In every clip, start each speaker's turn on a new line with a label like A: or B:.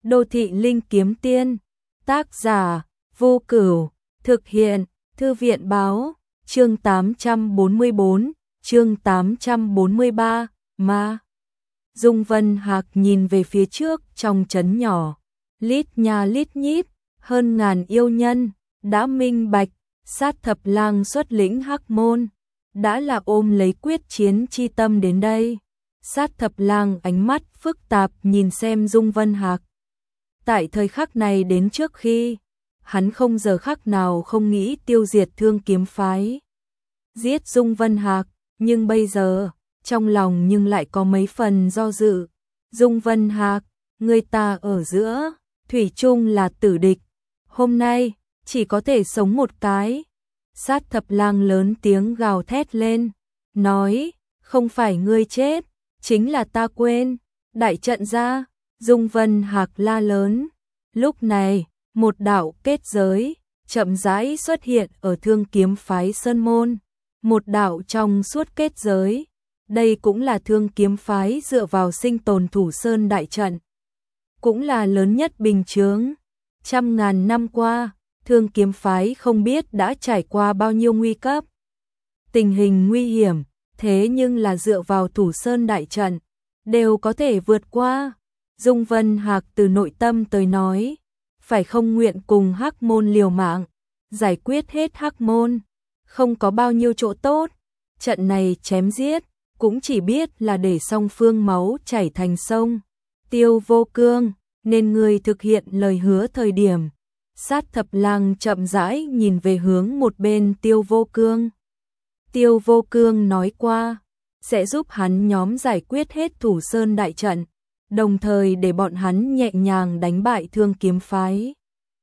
A: Đô thị linh kiếm tiên. Tác giả Vô Cửu. Thực hiện Thư viện báo. Chương 844, chương 843, ma. Dung Vân Hạc nhìn về phía trước trong trấn nhỏ. Lít nha lít nhít, hơn ngàn yêu nhân, đã minh bạch, Sát Thập Lang xuất lĩnh Hắc Môn, đã là ôm lấy quyết chiến chi tâm đến đây. Sát Thập Lang ánh mắt phức tạp nhìn xem Dung Vân Hạc. Tại thời khắc này đến trước khi, hắn không giờ khắc nào không nghĩ tiêu diệt Thương Kiếm phái, giết Dung Vân Hạc, nhưng bây giờ, trong lòng nhưng lại có mấy phần do dự. Dung Vân Hạc, người ta ở giữa, thủy chung là tử địch, hôm nay, chỉ có thể sống một cái. Sát Thập Lang lớn tiếng gào thét lên, nói, không phải ngươi chết, chính là ta quên, đại trận ra. Dung Vân Hạc la lớn. Lúc này, một đạo kết giới chậm rãi xuất hiện ở Thương Kiếm phái Sơn Môn, một đạo trong suốt kết giới. Đây cũng là Thương Kiếm phái dựa vào sinh tồn thủ sơn đại trận, cũng là lớn nhất bình chướng. Trăm ngàn năm qua, Thương Kiếm phái không biết đã trải qua bao nhiêu nguy cấp, tình hình nguy hiểm, thế nhưng là dựa vào thủ sơn đại trận, đều có thể vượt qua. Dung Vân Hạc từ nội tâm tới nói, phải không nguyện cùng Hắc Môn liều mạng, giải quyết hết Hắc Môn, không có bao nhiêu chỗ tốt. Trận này chém giết, cũng chỉ biết là để song phương máu chảy thành sông. Tiêu Vô Cương, nên người thực hiện lời hứa thời điểm. Sát Thập Lang chậm rãi nhìn về hướng một bên Tiêu Vô Cương. Tiêu Vô Cương nói qua, sẽ giúp hắn nhóm giải quyết hết thủ sơn đại trận, đồng thời để bọn hắn nhẹ nhàng đánh bại Thương Kiếm phái.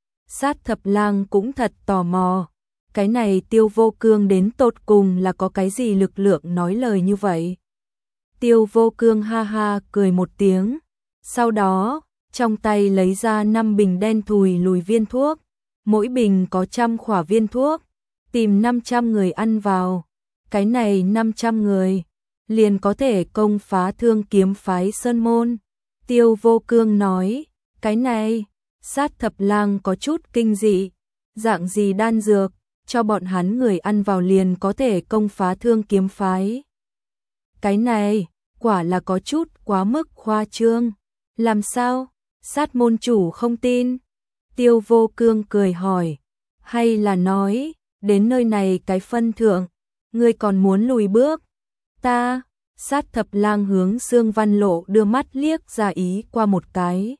A: Sát Thập Lang cũng thật tò mò, cái này Tiêu Vô Cương đến tột cùng là có cái gì lực lượng nói lời như vậy. Tiêu Vô Cương ha ha cười một tiếng, sau đó, trong tay lấy ra 5 bình đen thùi lùi viên thuốc, mỗi bình có 100 khỏa viên thuốc, tìm 500 người ăn vào, cái này 500 người, liền có thể công phá Thương Kiếm phái Sơn Môn. Tiêu Vô Cương nói, cái này, Sát Thập Lang có chút kinh dị, dạng gì đan dược, cho bọn hắn người ăn vào liền có thể công phá Thương Kiếm phái. Cái này, quả là có chút quá mức khoa trương, làm sao, Sát môn chủ không tin? Tiêu Vô Cương cười hỏi, hay là nói, đến nơi này cái phân thượng, ngươi còn muốn lùi bước? Ta, Sát Thập Lang hướng Dương Văn Lộ đưa mắt liếc ra ý qua một cái.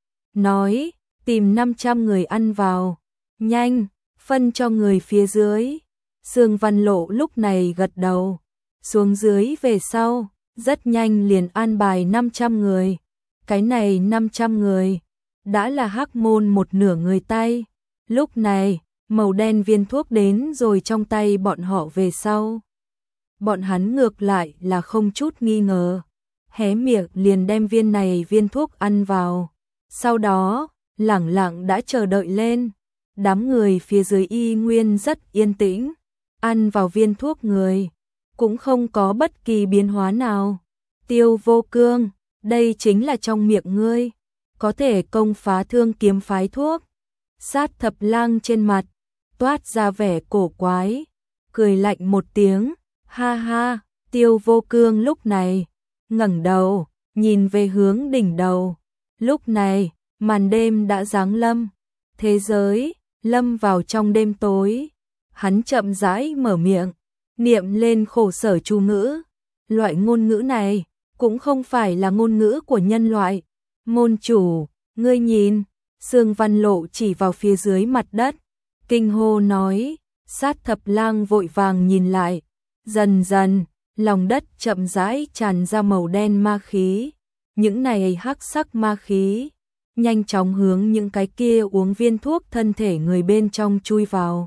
A: Nói, tìm 500 người ăn vào, nhanh, phân cho người phía dưới. Dương Văn Lộ lúc này gật đầu, xuống dưới về sau, rất nhanh liền an bài 500 người. Cái này 500 người, đã là Hắc Môn một nửa người tay. Lúc này, màu đen viên thuốc đến rồi trong tay bọn họ về sau. Bọn hắn ngược lại là không chút nghi ngờ, hé miệng liền đem viên này viên thuốc ăn vào. Sau đó, lẳng lặng đã chờ đợi lên. Đám người phía dưới y nguyên rất yên tĩnh, ăn vào viên thuốc người, cũng không có bất kỳ biến hóa nào. Tiêu Vô Cương, đây chính là trong miệng ngươi, có thể công phá Thương Kiếm phái thuốc. Sát Thập Lang trên mặt, toát ra vẻ cổ quái, cười lạnh một tiếng. Ha ha, Tiêu Vô Cương lúc này, ngẩng đầu, nhìn về hướng đỉnh đầu. Lúc này, màn đêm đã giáng lâm, thế giới, lâm vào trong đêm tối. Hắn chậm rãi mở miệng, niệm lên khổ sở chú ngữ. Loại ngôn ngữ này, cũng không phải là ngôn ngữ của nhân loại. Môn chủ, ngươi nhìn, Dương Văn Lộ chỉ vào phía dưới mặt đất, kinh hô nói. Sát Thập Lang vội vàng nhìn lại. Dần dần, lòng đất chậm rãi tràn ra màu đen ma khí. Những này hắc sắc ma khí, nhanh chóng hướng những cái kia uống viên thuốc thân thể người bên trong chui vào.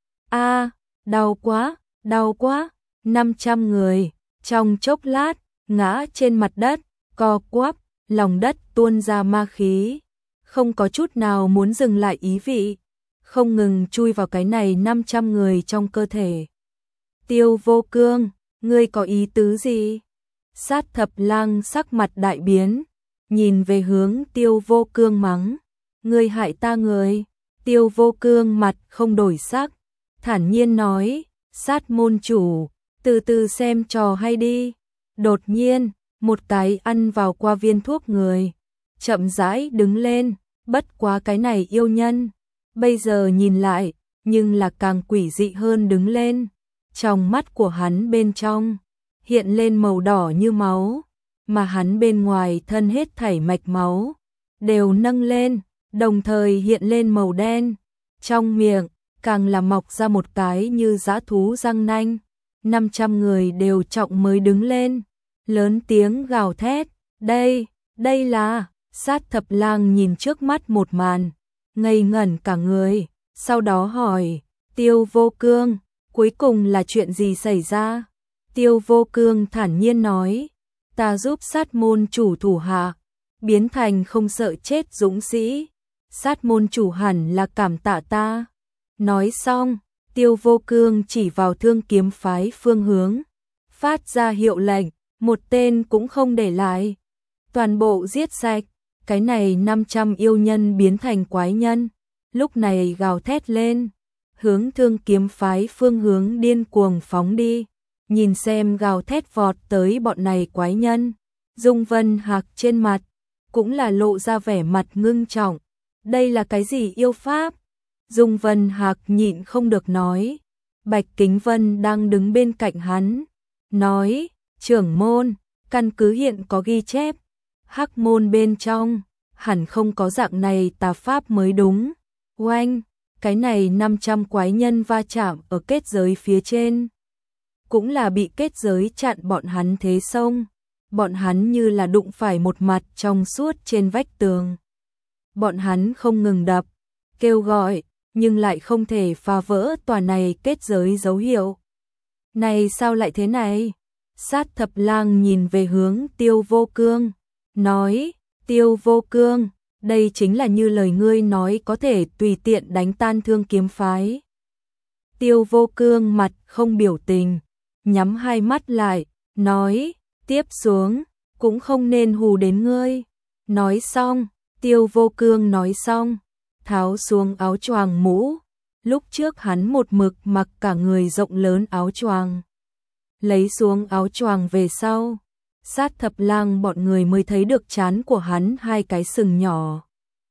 A: A, đau quá, đau quá. 500 người, trong chốc lát, ngã trên mặt đất, co quắp, lòng đất tuôn ra ma khí. Không có chút nào muốn dừng lại ý vị, không ngừng chui vào cái này 500 người trong cơ thể. Tiêu Vô Cương, ngươi có ý tứ gì? Sát Thập Lang sắc mặt đại biến, nhìn về hướng Tiêu Vô Cương mắng, ngươi hại ta người. Tiêu Vô Cương mặt không đổi sắc, thản nhiên nói, Sát môn chủ, từ từ xem trò hay đi. Đột nhiên, một cái ăn vào qua viên thuốc người, chậm rãi đứng lên, bất quá cái này yêu nhân, bây giờ nhìn lại, nhưng là càng quỷ dị hơn đứng lên. Trong mắt của hắn bên trong, hiện lên màu đỏ như máu, mà hắn bên ngoài thân hết thảy mạch máu, đều nâng lên, đồng thời hiện lên màu đen. Trong miệng, càng là mọc ra một cái như dã thú răng nanh. 500 người đều trọng mới đứng lên, lớn tiếng gào thét, đây là. Sát Thập Lang nhìn trước mắt một màn, ngây ngẩn cả người, sau đó hỏi, Tiêu Vô Cương, cuối cùng là chuyện gì xảy ra? Tiêu Vô Cương thản nhiên nói, ta giúp sát môn chủ thủ hạ, biến thành không sợ chết dũng sĩ, sát môn chủ hẳn là cảm tạ ta. Nói xong, Tiêu Vô Cương chỉ vào Thương Kiếm phái phương hướng, phát ra hiệu lệnh, một tên cũng không để lại, toàn bộ giết sạch. Cái này 500 yêu nhân biến thành quái nhân, lúc này gào thét lên, hướng Thương Kiếm phái phương hướng điên cuồng phóng đi. Nhìn xem gào thét vọt tới bọn này quái nhân, Dung Vân Hạc trên mặt cũng là lộ ra vẻ mặt ngưng trọng. Đây là cái gì yêu pháp? Dung Vân Hạc nhịn không được nói. Bạch Kính Vân đang đứng bên cạnh hắn, nói, trưởng môn, căn cứ hiện có ghi chép, Hắc môn bên trong hẳn không có dạng này tà pháp mới đúng. Oanh, cái này 500 quái nhân va chạm ở kết giới phía trên, cũng là bị kết giới chặn bọn hắn thế sông. Bọn hắn như là đụng phải một mặt trong suốt trên vách tường. Bọn hắn không ngừng đập, kêu gọi, nhưng lại không thể phá vỡ tòa này kết giới dấu hiệu. Này sao lại thế này? Sát Thập Lang nhìn về hướng Tiêu Vô Cương, nói, Tiêu Vô Cương, đây chính là như lời ngươi nói có thể tùy tiện đánh tan Thương Kiếm phái. Tiêu Vô Cương mặt không biểu tình, nhắm hai mắt lại, nói, tiếp xuống, cũng không nên hù đến ngươi. Nói xong, Tiêu Vô Cương nói xong, tháo xuống áo choàng mũ, lúc trước hắn một mực mặc cả người rộng lớn áo choàng. Lấy xuống áo choàng về sau, Sát Thập Lang bọn người mới thấy được trán của hắn hai cái sừng nhỏ.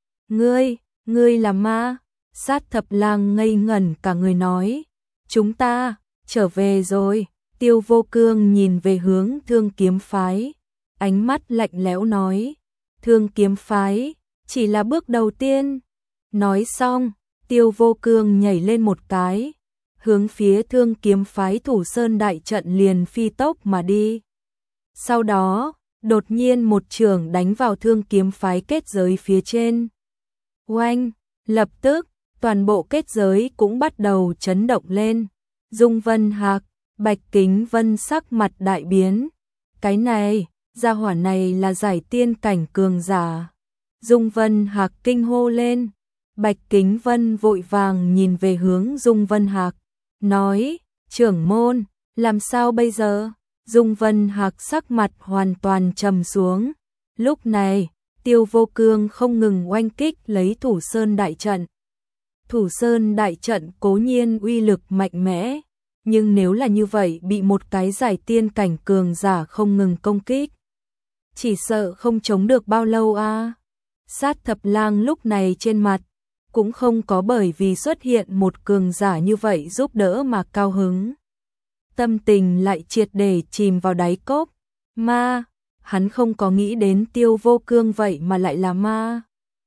A: Ngươi là ma? Sát Thập Lang ngây ngẩn cả người nói, chúng ta trở về rồi. Tiêu Vô Cương nhìn về hướng Thương Kiếm phái, ánh mắt lạnh lẽo nói, Thương Kiếm phái chỉ là bước đầu tiên. Nói xong, Tiêu Vô Cương nhảy lên một cái, hướng phía Thương Kiếm phái Thủ Sơn đại trận liền phi tốc mà đi. Sau đó, đột nhiên một chưởng đánh vào Thương Kiếm phái kết giới phía trên. Oanh, lập tức, toàn bộ kết giới cũng bắt đầu chấn động lên. Dung Vân Hạc, Bạch Kính Vân sắc mặt đại biến. Cái này, gia hỏa này là giải tiên cảnh cường giả. Dung Vân Hạc kinh hô lên. Bạch Kính Vân vội vàng nhìn về hướng Dung Vân Hạc, nói, trưởng môn, làm sao bây giờ? Dung Vân Hạc sắc mặt hoàn toàn trầm xuống. Lúc này, Tiêu Vô Cương không ngừng oanh kích lấy Thủ Sơn đại trận. Thủ Sơn đại trận cố nhiên uy lực mạnh mẽ, nhưng nếu là như vậy bị một cái giải tiên cảnh cường giả không ngừng công kích, chỉ sợ không chống được bao lâu a. Sát Thập Lang lúc này trên mặt cũng không có bởi vì xuất hiện một cường giả như vậy giúp đỡ mà cao hứng. Tâm tình lại triệt để chìm vào đáy cốc. Ma, hắn không có nghĩ đến Tiêu Vô Cương vậy mà lại là ma.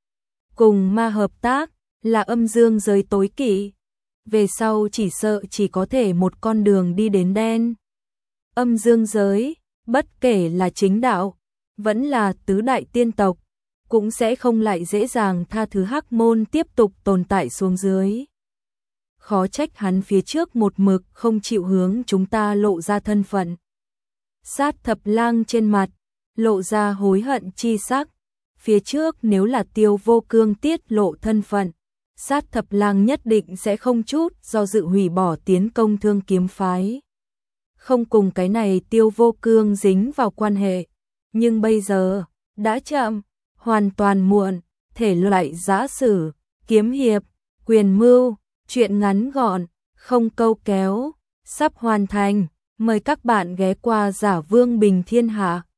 A: Cùng ma hợp tác là âm dương giới tối kỵ. Về sau chỉ sợ chỉ có thể một con đường đi đến đen. Âm dương giới, bất kể là chính đạo, vẫn là tứ đại tiên tộc, cũng sẽ không lại dễ dàng tha thứ Hắc môn tiếp tục tồn tại xuống dưới. Khó trách hắn phía trước một mực không chịu hướng chúng ta lộ ra thân phận. Sát Thập Lang trên mặt lộ ra hối hận chi sắc. Phía trước nếu là Tiêu Vô Cương tiết lộ thân phận, Sát Thập Lang nhất định sẽ không chút do dự hủy bỏ tiến công Thương Kiếm phái. Không cùng cái này Tiêu Vô Cương dính vào quan hệ. Nhưng bây giờ, đã chậm, hoàn toàn muộn, thể loại giã sử, kiếm hiệp, quyền mưu, truyện ngắn gọn, không câu kéo, sắp hoàn thành. Mời các bạn ghé qua Giả Vương Bình Thiên Hạ.